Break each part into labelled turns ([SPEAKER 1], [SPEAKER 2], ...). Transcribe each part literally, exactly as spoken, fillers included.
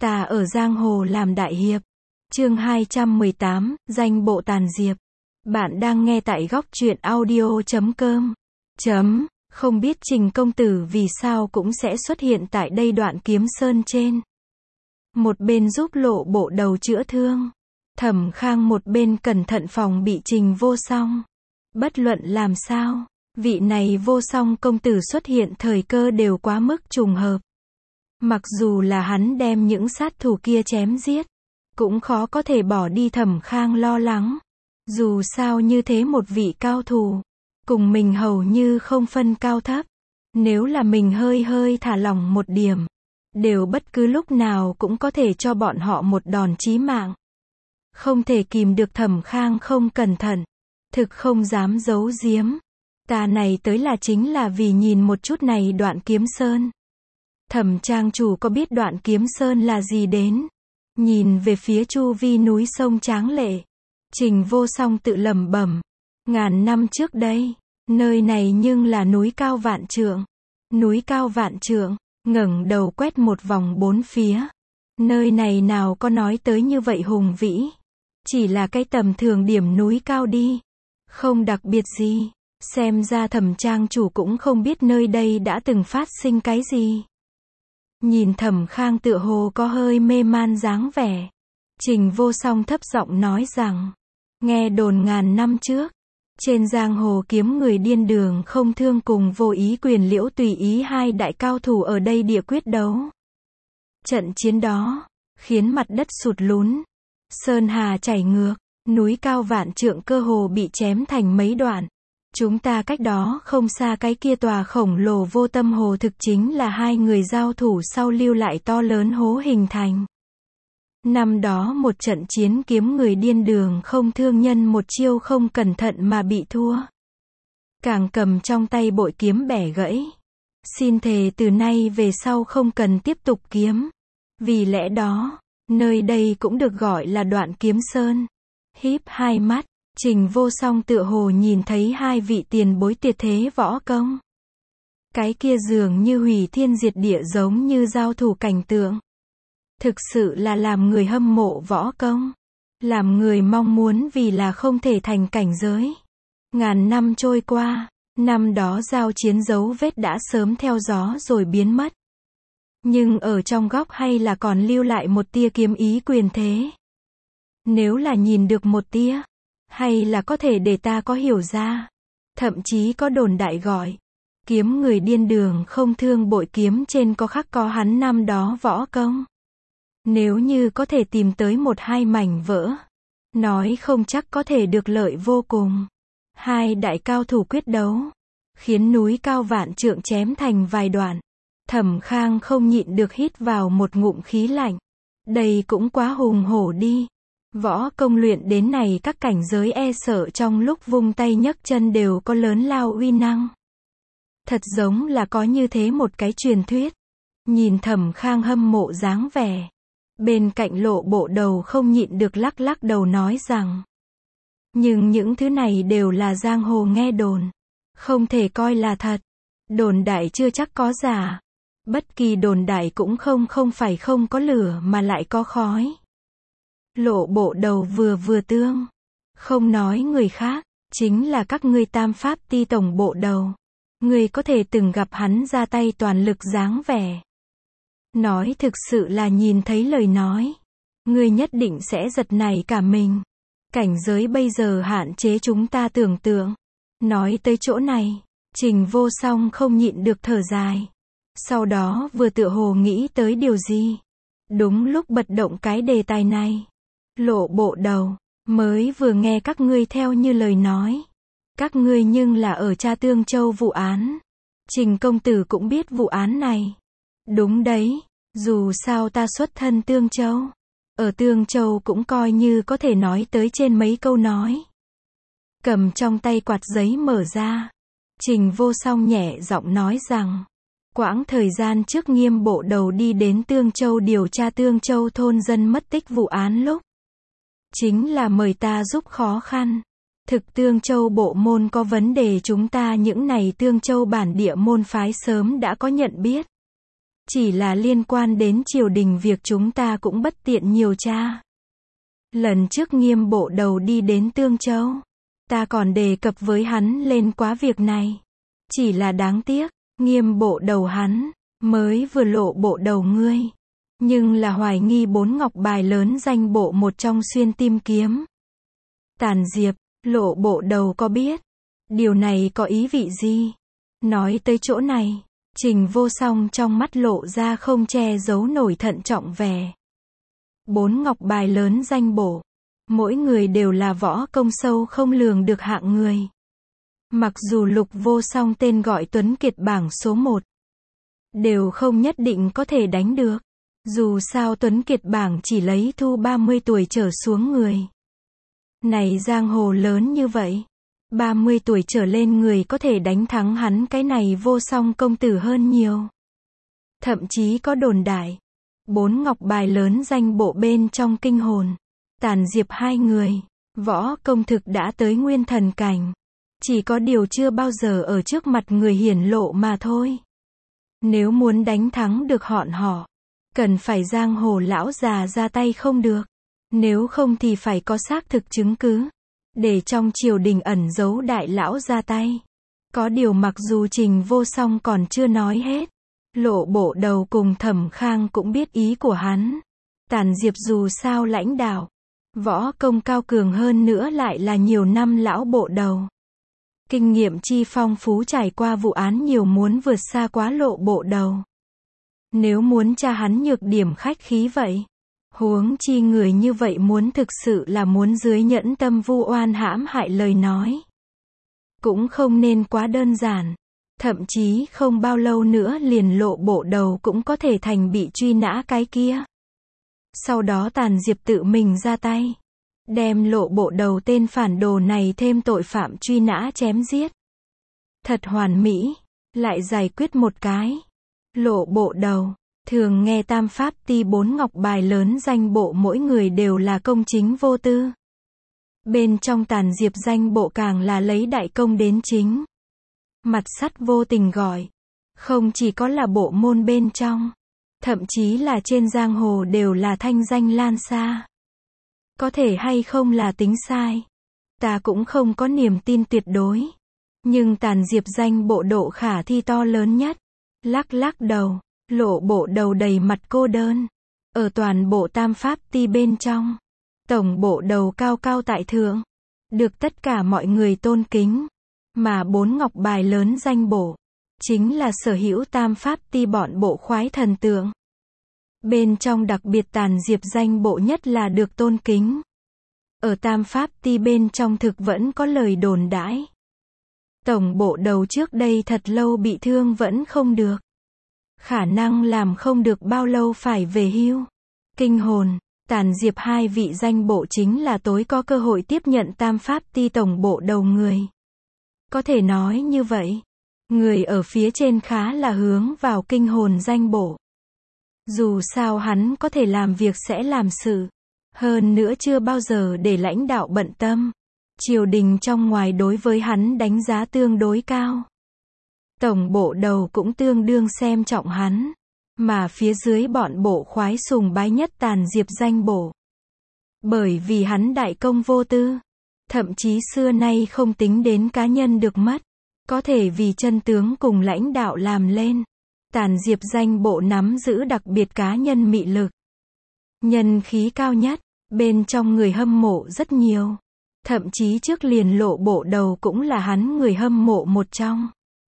[SPEAKER 1] Ta ở giang hồ làm đại hiệp. Chương hai trăm mười tám, danh bộ tàn diệp. Bạn đang nghe tại góc truyện audio chấm com. Chấm, không biết Trình công tử vì sao cũng sẽ xuất hiện tại đây Đoạn Kiếm Sơn trên. Một bên giúp Lộ Bộ Đầu chữa thương. Thẩm Khang một bên cẩn thận phòng bị Trình Vô Song. Bất luận làm sao, vị này Vô Song công tử xuất hiện thời cơ đều quá mức trùng hợp. Mặc dù là hắn đem những sát thủ kia chém giết, cũng khó có thể bỏ đi Thẩm Khang lo lắng. Dù sao như thế một vị cao thủ, cùng mình hầu như không phân cao thấp. Nếu là mình hơi hơi thả lỏng một điểm, đều bất cứ lúc nào cũng có thể cho bọn họ một đòn chí mạng. Không thể kìm được Thẩm Khang không cẩn thận, thực không dám giấu giếm. Ta này tới là chính là vì nhìn một chút này Đoạn Kiếm Sơn. Thẩm trang chủ có biết Đoạn Kiếm Sơn là gì đến? Nhìn về phía chu vi núi sông tráng lệ, Trình Vô Song tự lẩm bẩm, ngàn năm trước đây, nơi này nhưng là núi cao vạn trượng. Núi cao vạn trượng, ngẩng đầu quét một vòng bốn phía. Nơi này nào có nói tới như vậy hùng vĩ, chỉ là cái tầm thường điểm núi cao đi, không đặc biệt gì. Xem ra Thẩm trang chủ cũng không biết nơi đây đã từng phát sinh cái gì. Nhìn Thẩm Khang tựa hồ có hơi mê man dáng vẻ, Trình Vô Song thấp giọng nói rằng, nghe đồn ngàn năm trước, trên giang hồ kiếm người điên đường không thương cùng Vô Ý Quyền Liễu Tùy Ý hai đại cao thủ ở đây địa quyết đấu. Trận chiến đó, khiến mặt đất sụt lún, sơn hà chảy ngược, núi cao vạn trượng cơ hồ bị chém thành mấy đoạn. Chúng ta cách đó không xa cái kia tòa khổng lồ Vô Tâm Hồ thực chính là hai người giao thủ sau lưu lại to lớn hố hình thành. Năm đó một trận chiến kiếm người điên đường không thương nhân một chiêu không cẩn thận mà bị thua. Càng cầm trong tay bội kiếm bẻ gãy. Xin thề từ nay về sau không cần tiếp tục kiếm. Vì lẽ đó, nơi đây cũng được gọi là Đoạn Kiếm Sơn. Híp hai mắt, Trình Vô Song tựa hồ nhìn thấy hai vị tiền bối tuyệt thế võ công. Cái kia dường như hủy thiên diệt địa giống như giao thủ cảnh tượng. Thực sự là làm người hâm mộ võ công. Làm người mong muốn vì là không thể thành cảnh giới. Ngàn năm trôi qua, năm đó giao chiến dấu vết đã sớm theo gió rồi biến mất. Nhưng ở trong góc hay là còn lưu lại một tia kiếm ý quyền thế. Nếu là nhìn được một tia, hay là có thể để ta có hiểu ra. Thậm chí có đồn đại gọi, kiếm người điên đường không thương bội kiếm trên có khắc có hắn năm đó võ công. Nếu như có thể tìm tới một hai mảnh vỡ, nói không chắc có thể được lợi vô cùng. Hai đại cao thủ quyết đấu, khiến núi cao vạn trượng chém thành vài đoạn. Thẩm Khang không nhịn được hít vào một ngụm khí lạnh. Đây cũng quá hùng hổ đi. Võ công luyện đến này các cảnh giới e sợ trong lúc vung tay nhấc chân đều có lớn lao uy năng. Thật giống là có như thế một cái truyền thuyết. Nhìn Thẩm Khang hâm mộ dáng vẻ, bên cạnh Lộ Bộ Đầu không nhịn được lắc lắc đầu nói rằng, nhưng những thứ này đều là giang hồ nghe đồn, không thể coi là thật. Đồn đại chưa chắc có giả. Bất kỳ đồn đại cũng không không phải không có lửa mà lại có khói. Lộ Bộ Đầu vừa vừa tương, không nói người khác, chính là các ngươi Tam Pháp Ti tổng bộ đầu. Ngươi có thể từng gặp hắn ra tay toàn lực dáng vẻ. Nói thực sự là nhìn thấy lời nói, ngươi nhất định sẽ giật nảy cả mình. Cảnh giới bây giờ hạn chế chúng ta tưởng tượng. Nói tới chỗ này, Trình Vô Song không nhịn được thở dài. Sau đó vừa tựa hồ nghĩ tới điều gì. Đúng lúc bật động cái đề tài này. Lộ Bộ Đầu, mới vừa nghe các ngươi theo như lời nói. Các ngươi nhưng là ở tra Tương Châu vụ án. Trình công tử cũng biết vụ án này. Đúng đấy, dù sao ta xuất thân Tương Châu. Ở Tương Châu cũng coi như có thể nói tới trên mấy câu nói. Cầm trong tay quạt giấy mở ra. Trình Vô Song nhẹ giọng nói rằng, quãng thời gian trước Nghiêm Bộ Đầu đi đến Tương Châu điều tra Tương Châu thôn dân mất tích vụ án lúc. Chính là mời ta giúp khó khăn. Thực Tương Châu bộ môn có vấn đề chúng ta những này Tương Châu bản địa môn phái sớm đã có nhận biết. Chỉ là liên quan đến triều đình việc chúng ta cũng bất tiện nhiều tra. Lần trước Nghiêm bộ đầu đi đến Tương Châu, ta còn đề cập với hắn lên quá việc này. Chỉ là đáng tiếc, Nghiêm bộ đầu hắn, mới vừa lộ bộ đầu ngươi. Nhưng là hoài nghi bốn ngọc bài lớn danh bộ một trong xuyên tim kiếm. Tàn Diệp, lộ bộ đầu có biết điều này có ý vị gì? Nói tới chỗ này, Trình Vô Song trong mắt lộ ra không che giấu nổi thận trọng vẻ. Bốn ngọc bài lớn danh bổ, mỗi người đều là võ công sâu không lường được hạng người. Mặc dù Lục Vô Song tên gọi Tuấn Kiệt bảng số một, đều không nhất định có thể đánh được. Dù sao Tuấn Kiệt bảng chỉ lấy thu ba mươi tuổi trở xuống người. Này giang hồ lớn như vậy, ba mươi tuổi trở lên người có thể đánh thắng hắn cái này Vô Song công tử hơn nhiều. Thậm chí có đồn đại, bốn ngọc bài lớn danh bộ bên trong kinh hồn, Tàn Diệp hai người, võ công thực đã tới nguyên thần cảnh. Chỉ có điều chưa bao giờ ở trước mặt người hiển lộ mà thôi. Nếu muốn đánh thắng được họ họ, cần phải giang hồ lão già ra tay không được. Nếu không thì phải có xác thực chứng cứ, để trong triều đình ẩn giấu đại lão ra tay. Có điều mặc dù Trình Vô Song còn chưa nói hết, lộ bộ đầu cùng Thẩm Khang cũng biết ý của hắn. Tàn Diệp dù sao lãnh đạo, võ công cao cường hơn nữa lại là nhiều năm lão bộ đầu. Kinh nghiệm chi phong phú trải qua vụ án nhiều muốn vượt xa quá lộ bộ đầu. Nếu muốn tra hắn nhược điểm khách khí vậy, huống chi người như vậy muốn thực sự là muốn dưới nhẫn tâm vu oan hãm hại lời nói. Cũng không nên quá đơn giản. Thậm chí không bao lâu nữa liền lộ bộ đầu cũng có thể thành bị truy nã cái kia. Sau đó Tàn Diệp tự mình ra tay, đem lộ bộ đầu tên phản đồ này thêm tội phạm truy nã chém giết. Thật hoàn mỹ, lại giải quyết một cái. Lộ bộ đầu, thường nghe tam pháp ti bốn ngọc bài lớn danh bộ mỗi người đều là công chính vô tư. Bên trong Tàn Diệp danh bộ càng là lấy đại công đến chính. Mặt sắt vô tình gọi, không chỉ có là bộ môn bên trong, thậm chí là trên giang hồ đều là thanh danh lan xa. Có thể hay không là tính sai, ta cũng không có niềm tin tuyệt đối. Nhưng Tàn Diệp danh bộ độ khả thi to lớn nhất. Lắc lắc đầu, lộ bộ đầu đầy mặt cô đơn. Ở toàn bộ tam pháp ti bên trong, tổng bộ đầu cao cao tại thượng, được tất cả mọi người tôn kính. Mà bốn ngọc bài lớn danh bổ, chính là sở hữu tam pháp ti bọn bộ khoái thần tượng. Bên trong đặc biệt Tàn Diệp danh bộ nhất là được tôn kính. Ở tam pháp ti bên trong thực vẫn có lời đồn đãi. Tổng bộ đầu trước đây thật lâu bị thương vẫn không được. Khả năng làm không được bao lâu phải về hưu. Kinh hồn, Tàn Diệp hai vị danh bộ chính là tối có cơ hội tiếp nhận tam pháp ti tổng bộ đầu người. Có thể nói như vậy, người ở phía trên khá là hướng vào kinh hồn danh bộ. Dù sao hắn có thể làm việc sẽ làm sự. Hơn nữa chưa bao giờ để lãnh đạo bận tâm. Triều đình trong ngoài đối với hắn đánh giá tương đối cao. Tổng bộ đầu cũng tương đương xem trọng hắn. Mà phía dưới bọn bộ khoái sùng bái nhất Tàn Diệp danh bộ. Bởi vì hắn đại công vô tư. Thậm chí xưa nay không tính đến cá nhân được mất. Có thể vì chân tướng cùng lãnh đạo làm lên. Tàn Diệp danh bộ nắm giữ đặc biệt cá nhân mị lực. Nhân khí cao nhất, bên trong người hâm mộ rất nhiều. Thậm chí trước liền lộ bộ đầu cũng là hắn người hâm mộ một trong.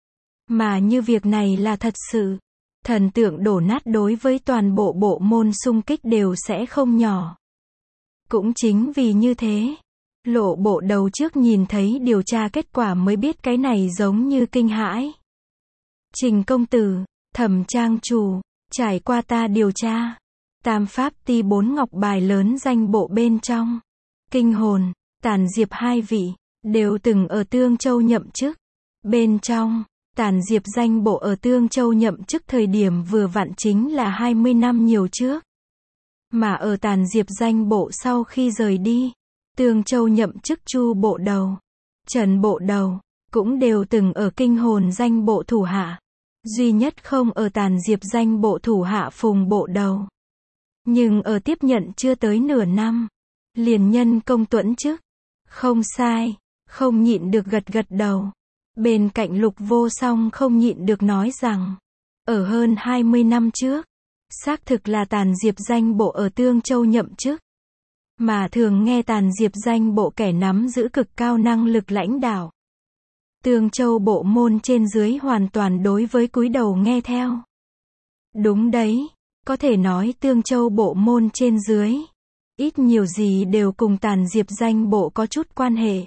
[SPEAKER 1] Mà như việc này là thật sự. Thần tượng đổ nát đối với toàn bộ bộ môn xung kích đều sẽ không nhỏ. Cũng chính vì như thế, lộ bộ đầu trước nhìn thấy điều tra kết quả mới biết cái này giống như kinh hãi. Trình công tử, Thẩm trang chủ, trải qua ta điều tra, tam pháp ti bốn ngọc bài lớn danh bộ bên trong, kinh hồn, Tàn Diệp hai vị, đều từng ở Tương Châu nhậm chức. Bên trong, Tàn Diệp danh bộ ở Tương Châu nhậm chức thời điểm vừa vặn chính là hai mươi năm nhiều trước. Mà ở Tàn Diệp danh bộ sau khi rời đi, Tương Châu nhậm chức Chu bộ đầu, Trần bộ đầu, cũng đều từng ở kinh hồn danh bộ thủ hạ. duy nhất không ở tàn diệp danh bộ thủ hạ Phùng Bộ Đầu. Nhưng ở tiếp nhận chưa tới nửa năm, liền nhân công tuẫn chức. Không sai, không nhịn được gật gật đầu. Bên cạnh Lục Vô Song không nhịn được nói rằng, ở hơn hai mươi năm trước, xác thực là tàn diệp danh bộ ở Tương Châu nhậm chức. Mà thường nghe tàn diệp danh bộ kẻ nắm giữ cực cao năng lực lãnh đạo. Tương Châu bộ môn trên dưới hoàn toàn đối với cúi đầu nghe theo. Đúng đấy, có thể nói Tương Châu bộ môn trên dưới, ít nhiều gì đều cùng tàn diệp danh bộ có chút quan hệ.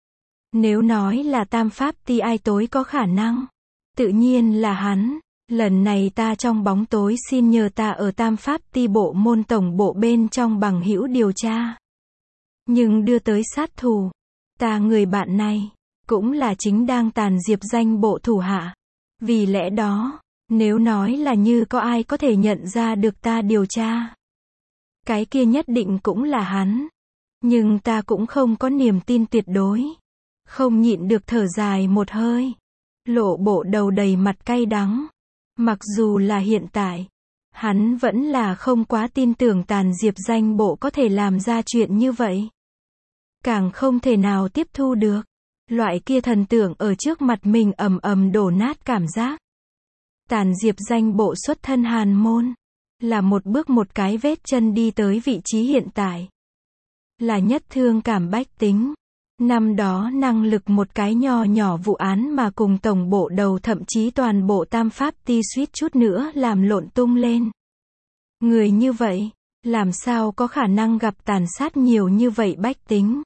[SPEAKER 1] Nếu nói là tam pháp ti ai tối có khả năng, tự nhiên là hắn. Lần này ta trong bóng tối xin nhờ ta ở tam pháp ti bộ môn tổng bộ bên trong bằng hữu điều tra. Nhưng đưa tới sát thủ, ta người bạn này, cũng là chính đang tàn diệp danh bộ thủ hạ. Vì lẽ đó, nếu nói là như có ai có thể nhận ra được ta điều tra, cái kia nhất định cũng là hắn. Nhưng ta cũng không có niềm tin tuyệt đối. Không nhịn được thở dài một hơi. Lộ Bộ Đầu đầy mặt cay đắng. Mặc dù là hiện tại, hắn vẫn là không quá tin tưởng tàn diệp danh bộ có thể làm ra chuyện như vậy. Càng không thể nào tiếp thu được. Loại kia thần tượng ở trước mặt mình ầm ầm đổ nát cảm giác. Tàn diệp danh bộ xuất thân Hàn Môn. Là một bước một cái vết chân đi tới vị trí hiện tại. Là nhất thương cảm bách tính. Năm đó năng lực một cái nho nhỏ vụ án mà cùng tổng bộ đầu thậm chí toàn bộ tam pháp ti suýt chút nữa làm lộn tung lên. Người như vậy, làm sao có khả năng gặp tàn sát nhiều như vậy bách tính?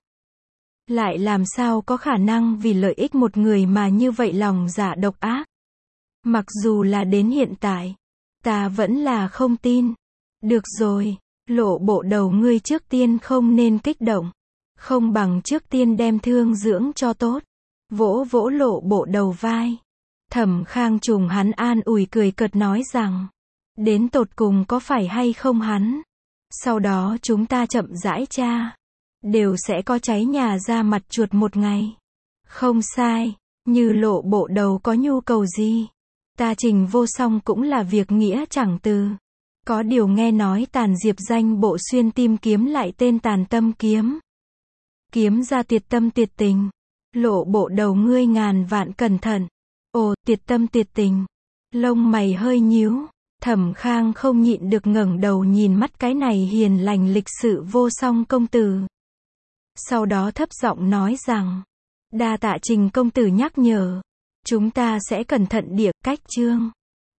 [SPEAKER 1] Lại làm sao có khả năng vì lợi ích một người mà như vậy lòng dạ độc ác? Mặc dù là đến hiện tại, ta vẫn là không tin. Được rồi, Lộ Bộ Đầu ngươi trước tiên không nên kích động. Không bằng trước tiên đem thương dưỡng cho tốt. Vỗ vỗ Lộ Bộ Đầu vai. Thẩm Khang trùng hắn an ủi cười cợt nói rằng, đến tột cùng có phải hay không hắn. Sau đó chúng ta chậm rãi tra. Đều sẽ có cháy nhà ra mặt chuột một ngày. Không sai, như Lộ Bộ Đầu có nhu cầu gì. Ta Trình Vô Song cũng là việc nghĩa chẳng từ. Có điều nghe nói tàn diệp danh bộ xuyên tim kiếm lại tên Tàn Tâm Kiếm. Kiếm ra tuyệt tâm tuyệt tình. Lộ Bộ Đầu ngươi ngàn vạn cẩn thận. Ồ, tuyệt tâm tuyệt tình. Lông mày hơi nhíu. Thẩm Khang không nhịn được ngẩng đầu nhìn mắt cái này hiền lành lịch sự Vô Song công tử. Sau đó thấp giọng nói rằng, đa tạ Trình công tử nhắc nhở. Chúng ta sẽ cẩn thận địa cách chương.